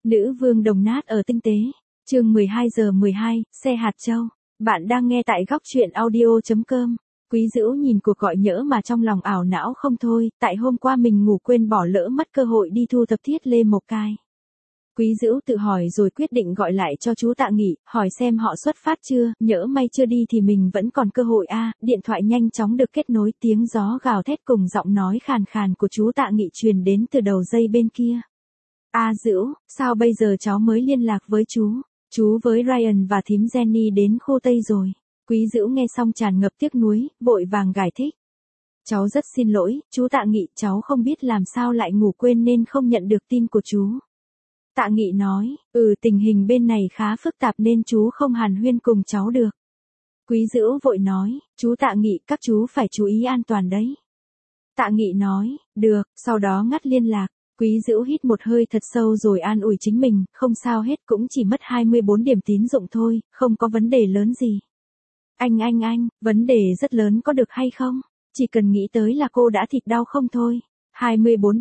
Nữ vương đồng nát ở tinh tế. Chương 12:12, xe hạt châu. Bạn đang nghe tại góc truyện audio.com. Quý Dữu nhìn cuộc gọi nhỡ mà trong lòng ảo não không thôi, tại hôm qua mình ngủ quên bỏ lỡ mất cơ hội đi thu thập Thiết Lê Mộc Cai. Quý Dữu tự hỏi rồi quyết định gọi lại cho chú Tạ Nghị, hỏi xem họ xuất phát chưa, nhỡ may chưa đi thì mình vẫn còn cơ hội a. Điện thoại nhanh chóng được kết nối, tiếng gió gào thét cùng giọng nói khàn khàn của chú Tạ Nghị truyền đến từ đầu dây bên kia. Dữu, sao bây giờ cháu mới liên lạc với chú? Chú với Ryan và thím Jenny đến khu Tây rồi. Quý Dữu nghe xong tràn ngập tiếc nuối, vội vàng giải thích. Cháu rất xin lỗi, chú Tạ Nghị, cháu không biết làm sao lại ngủ quên nên không nhận được tin của chú. Tạ Nghị nói, tình hình bên này khá phức tạp nên chú không hàn huyên cùng cháu được. Quý Dữu vội nói, chú Tạ Nghị, các chú phải chú ý an toàn đấy. Tạ Nghị nói, được, sau đó ngắt liên lạc. Quý Dữu hít một hơi thật sâu rồi an ủi chính mình, không sao hết, cũng chỉ mất 24 điểm tín dụng thôi, không có vấn đề lớn gì. Anh, vấn đề rất lớn có được hay không? Chỉ cần nghĩ tới là cô đã thịt đau không thôi. 24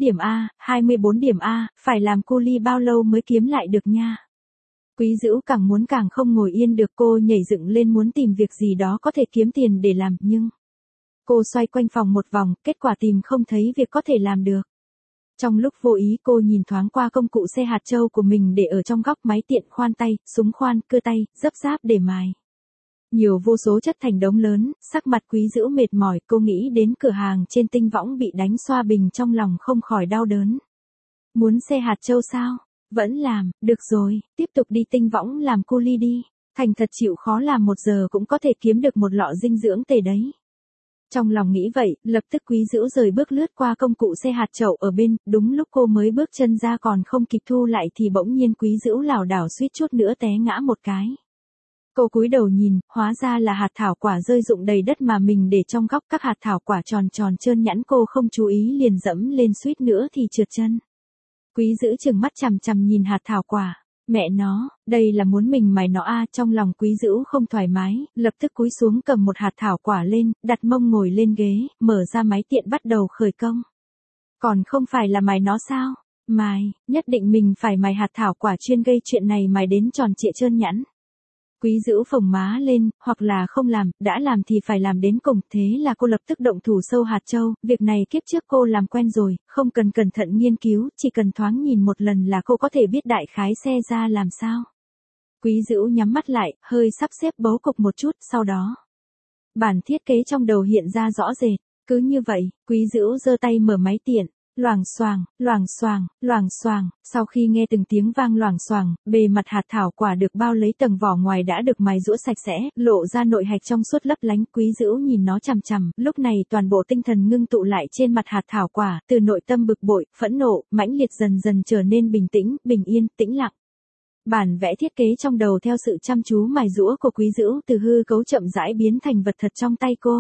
điểm A, phải làm cu li bao lâu mới kiếm lại được nha. Quý Dữu càng muốn càng không ngồi yên được, cô nhảy dựng lên muốn tìm việc gì đó có thể kiếm tiền để làm, nhưng cô xoay quanh phòng một vòng, kết quả tìm không thấy việc có thể làm được. Trong lúc vô ý cô nhìn thoáng qua công cụ xe hạt châu của mình để ở trong góc, máy tiện khoan tay, súng khoan, cưa tay, dấp giáp để mài. Nhiều vô số chất thành đống lớn, sắc mặt Quý Dữu mệt mỏi, cô nghĩ đến cửa hàng trên Tinh Võng bị đánh xoa bình trong lòng không khỏi đau đớn. Muốn xe hạt châu sao? Vẫn làm, được rồi, tiếp tục đi Tinh Võng làm cu li đi. Thành thật chịu khó làm 1 giờ cũng có thể kiếm được một lọ dinh dưỡng tề đấy. Trong lòng nghĩ vậy, lập tức Quý Dữu rời bước lướt qua công cụ xe hạt chậu ở bên, đúng lúc cô mới bước chân ra còn không kịp thu lại thì bỗng nhiên Quý Dữu lảo đảo suýt chút nữa té ngã một cái. Cô cúi đầu nhìn, hóa ra là hạt thảo quả rơi rụng đầy đất mà mình để trong góc, các hạt thảo quả tròn tròn trơn nhẵn, cô không chú ý liền dẫm lên suýt nữa thì trượt chân. Quý Dữu trừng mắt chằm chằm nhìn hạt thảo quả. Mẹ nó, đây là muốn mình mài nó à, trong lòng Quý Dữu không thoải mái, lập tức cúi xuống cầm một hạt thảo quả lên, đặt mông ngồi lên ghế, mở ra máy tiện bắt đầu khởi công. Còn không phải là mài nó sao? Mài, nhất định mình phải mài hạt thảo quả, chuyên gây chuyện này mài đến tròn trịa trơn nhẵn. Quý Dữu phồng má lên, hoặc là không làm, đã làm thì phải làm đến cùng, thế là cô lập tức động thủ sâu hạt châu, việc này kiếp trước cô làm quen rồi, không cần cẩn thận nghiên cứu, chỉ cần thoáng nhìn một lần là cô có thể biết đại khái xe ra làm sao. Quý Dữu nhắm mắt lại, hơi sắp xếp bố cục một chút, sau đó bản thiết kế trong đầu hiện ra rõ rệt, cứ như vậy, Quý Dữu giơ tay mở máy tiện. Loảng xoàng, sau khi nghe từng tiếng vang loảng xoàng, bề mặt hạt thảo quả được bao lấy tầng vỏ ngoài đã được mài giũa sạch sẽ, lộ ra nội hạch trong suốt lấp lánh. Quý Dữu nhìn nó chằm chằm, lúc này toàn bộ tinh thần ngưng tụ lại trên mặt hạt thảo quả, từ nội tâm bực bội, phẫn nộ, mãnh liệt dần dần trở nên bình tĩnh, bình yên, tĩnh lặng. Bản vẽ thiết kế trong đầu theo sự chăm chú mài giũa của Quý Dữu từ hư cấu chậm rãi biến thành vật thật trong tay cô.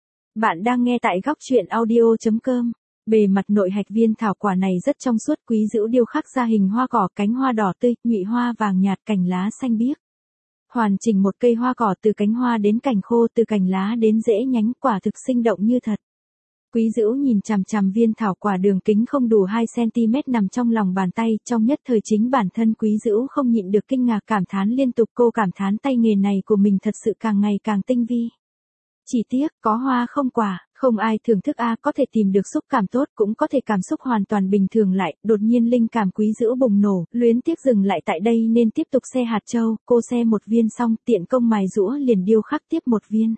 Bạn đang nghe tại góc truyện audio.com. Bề mặt nội hạch viên thảo quả này rất trong suốt, Quý Dữu điêu khắc ra hình hoa cỏ, cánh hoa đỏ tươi, nhụy hoa vàng nhạt, cành lá xanh biếc. Hoàn chỉnh một cây hoa cỏ từ cánh hoa đến cành khô, từ cành lá đến rễ nhánh, quả thực sinh động như thật. Quý Dữu nhìn chằm chằm viên thảo quả đường kính không đủ 2 cm nằm trong lòng bàn tay, trong nhất thời chính bản thân Quý Dữu không nhịn được kinh ngạc cảm thán liên tục, cô cảm thán tay nghề này của mình thật sự càng ngày càng tinh vi. Chỉ tiếc, có hoa không quả, không ai thưởng thức có thể tìm được xúc cảm tốt, cũng có thể cảm xúc hoàn toàn bình thường lại, đột nhiên linh cảm Quý Dữu bùng nổ, luyến tiếc dừng lại tại đây nên tiếp tục xe hạt châu, cô xe 1 viên xong, tiện công mài giũa liền điêu khắc tiếp 1 viên.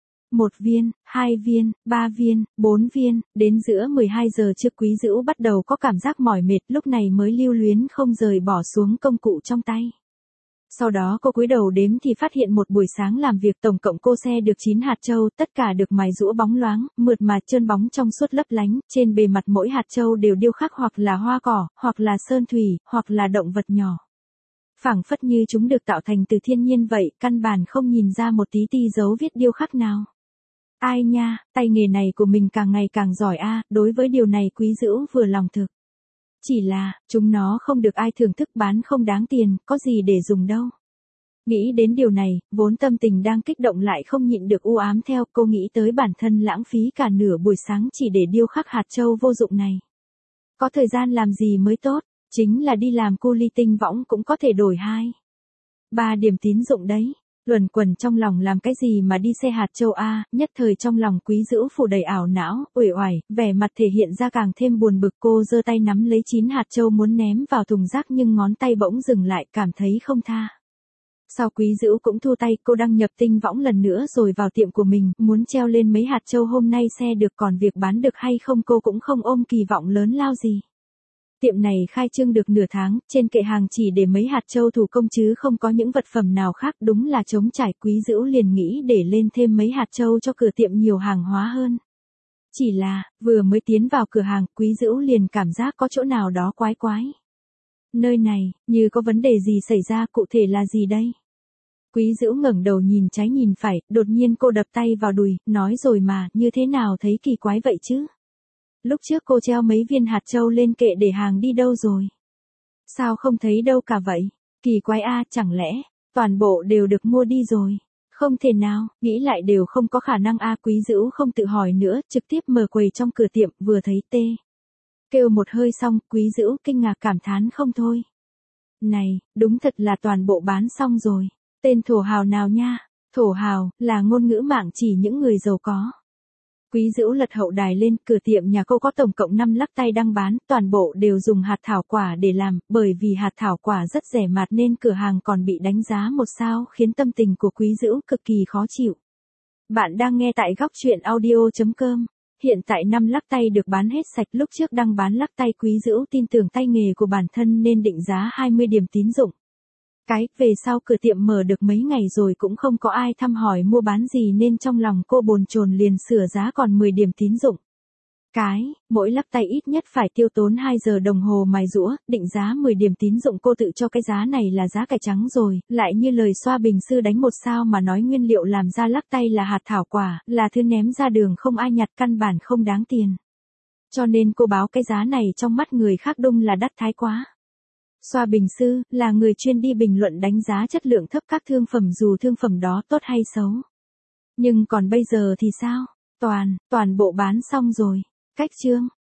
1 viên, 2 viên, 3 viên, 4 viên, đến giữa 12 giờ trước Quý Dữu bắt đầu có cảm giác mỏi mệt, lúc này mới lưu luyến không rời bỏ xuống công cụ trong tay. Sau đó cô cúi đầu đếm thì phát hiện một buổi sáng làm việc tổng cộng cô xe được 9 hạt châu, tất cả được mài giũa bóng loáng, mượt mà trơn bóng trong suốt lấp lánh, trên bề mặt mỗi hạt châu đều điêu khắc hoặc là hoa cỏ, hoặc là sơn thủy, hoặc là động vật nhỏ. Phảng phất như chúng được tạo thành từ thiên nhiên vậy, căn bản không nhìn ra một tí dấu viết điêu khắc nào. Ai nha, tay nghề này của mình càng ngày càng giỏi đối với điều này Quý Dữu vừa lòng thực. Chỉ là, chúng nó không được ai thưởng thức, bán không đáng tiền, có gì để dùng đâu. Nghĩ đến điều này, vốn tâm tình đang kích động lại không nhịn được u ám theo, cô nghĩ tới bản thân lãng phí cả nửa buổi sáng chỉ để điêu khắc hạt châu vô dụng này. Có thời gian làm gì mới tốt, Chính là đi làm cu li tinh võng cũng có thể đổi 2, 3 điểm tín dụng đấy. Luẩn quẩn trong lòng làm cái gì mà đi xe hạt châu a, nhất thời trong lòng Quý Dữu phủ đầy ảo não, uể oải, vẻ mặt thể hiện ra càng thêm buồn bực. Cô giơ tay nắm lấy 9 hạt châu muốn ném vào thùng rác nhưng ngón tay bỗng dừng lại, cảm thấy không tha. Sau Quý Dữu cũng thu tay, cô đăng nhập tinh võng lần nữa rồi vào tiệm của mình, muốn treo lên mấy hạt châu hôm nay xe được, còn việc bán được hay không cô cũng không ôm kỳ vọng lớn lao gì. Tiệm này khai trương được nửa tháng, trên kệ hàng chỉ để mấy hạt châu thủ công chứ không có những vật phẩm nào khác, đúng là trống trải. Quý Dữu liền nghĩ để lên thêm mấy hạt châu cho cửa tiệm nhiều hàng hóa hơn. Chỉ là, vừa mới tiến vào cửa hàng, Quý Dữu liền cảm giác có chỗ nào đó quái quái. Nơi này, như có vấn đề gì xảy ra, cụ thể là gì đây? Quý Dữu ngẩng đầu nhìn trái nhìn phải, đột nhiên cô đập tay vào đùi, nói rồi mà, như thế nào thấy kỳ quái vậy chứ? Lúc trước cô treo mấy viên hạt châu lên kệ để hàng đi đâu rồi? Sao không thấy đâu cả vậy? Kỳ quái a, chẳng lẽ toàn bộ đều được mua đi rồi? Không thể nào, nghĩ lại đều không có khả năng a. Quý Dữu không tự hỏi nữa, trực tiếp mở quầy trong cửa tiệm, vừa thấy tê kêu một hơi xong, Quý Dữu kinh ngạc cảm thán không thôi. Này, đúng thật là toàn bộ bán xong rồi. Tên thổ hào nào nha? Thổ hào là ngôn ngữ mạng chỉ những người giàu có. Quý Dữu lật hậu đài lên, cửa tiệm nhà cô có tổng cộng 5 lắc tay đang bán, toàn bộ đều dùng hạt thảo quả để làm, bởi vì hạt thảo quả rất rẻ mạt nên cửa hàng còn bị đánh giá 1 sao, khiến tâm tình của Quý Dữu cực kỳ khó chịu. Bạn đang nghe tại góc truyện audio.com. Hiện tại 5 lắc tay được bán hết sạch, lúc trước đang bán lắc tay Quý Dữu tin tưởng tay nghề của bản thân nên định giá 20 điểm tín dụng. Về sau cửa tiệm mở được mấy ngày rồi cũng không có ai thăm hỏi mua bán gì nên trong lòng cô bồn chồn liền sửa giá còn 10 điểm tín dụng. Mỗi lắc tay ít nhất phải tiêu tốn 2 giờ đồng hồ mài giũa, định giá 10 điểm tín dụng cô tự cho cái giá này là giá cải trắng rồi, lại như lời xoa bình sư đánh 1 sao mà nói nguyên liệu làm ra lắc tay là hạt thảo quả, là thứ ném ra đường không ai nhặt, căn bản không đáng tiền. Cho nên cô báo cái giá này trong mắt người khác đung là đắt thái quá. Xoa bình sư là người chuyên đi bình luận đánh giá chất lượng thấp các thương phẩm dù thương phẩm đó tốt hay xấu. Nhưng còn bây giờ thì sao? Toàn bộ bán xong rồi. Cách chương